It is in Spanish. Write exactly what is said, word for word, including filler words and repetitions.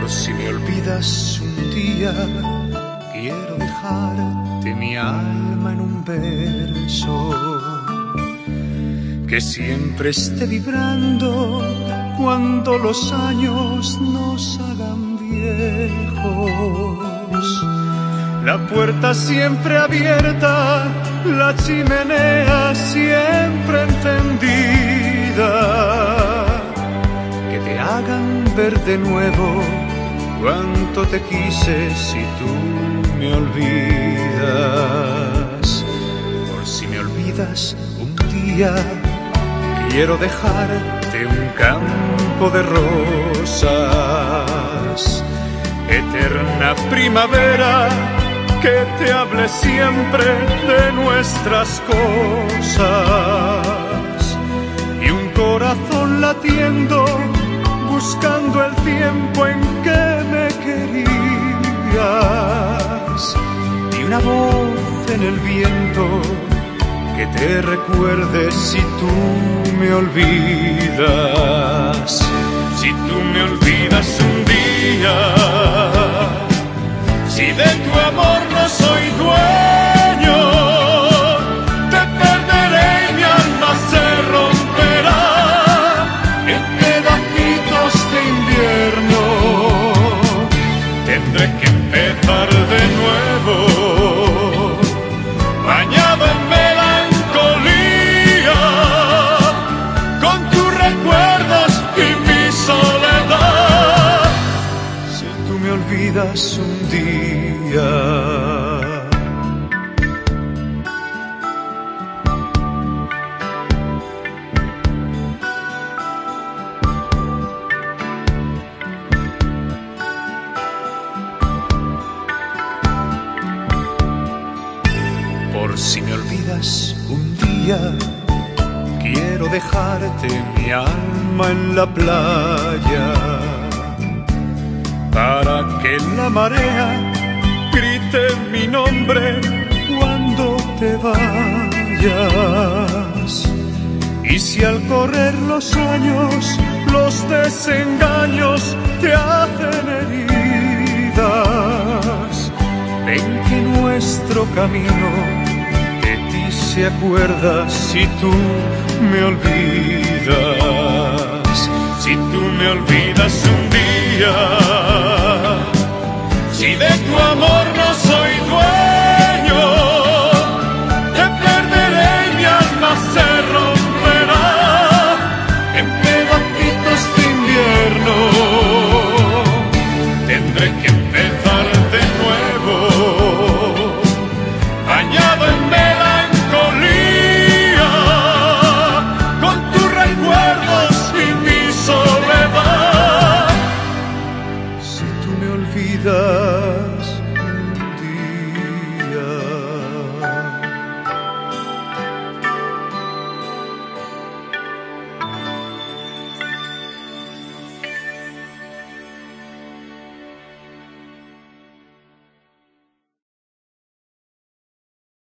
Por si me olvidas un día, quiero dejarte mi alma en un verso que siempre esté vibrando cuando los años nos hagan viejos. La puerta siempre abierta, la chimenea siempre encendida, que te hagan ver de nuevo cuánto te quise si tú me olvidas. Por si me olvidas un día, quiero dejarte un campo de rosas, eterna primavera que te hable siempre de nuestras cosas, y un corazón latiendo buscando el tiempo en que me querías, y una voz en el viento que te recuerde si tú me olvidas. Si tú me olvidas un día, si de tu amor no soy dueño, te perderé y mi alma se romperá en pedacitos de invierno. Tendré que empezar de nuevo, bañado en melancolía, con tus recuerdos y mi soledad. Si tú me olvidas un día, por si me olvidas un día, quiero dejarte mi alma en la playa, para que la marea grite mi nombre cuando te vayas. Y si al correr los años los desengaños te hacen heridas, ven que nuestro camino de ti se acuerda si tú me olvidas. Si tú me olvidas un día, si de tu amor no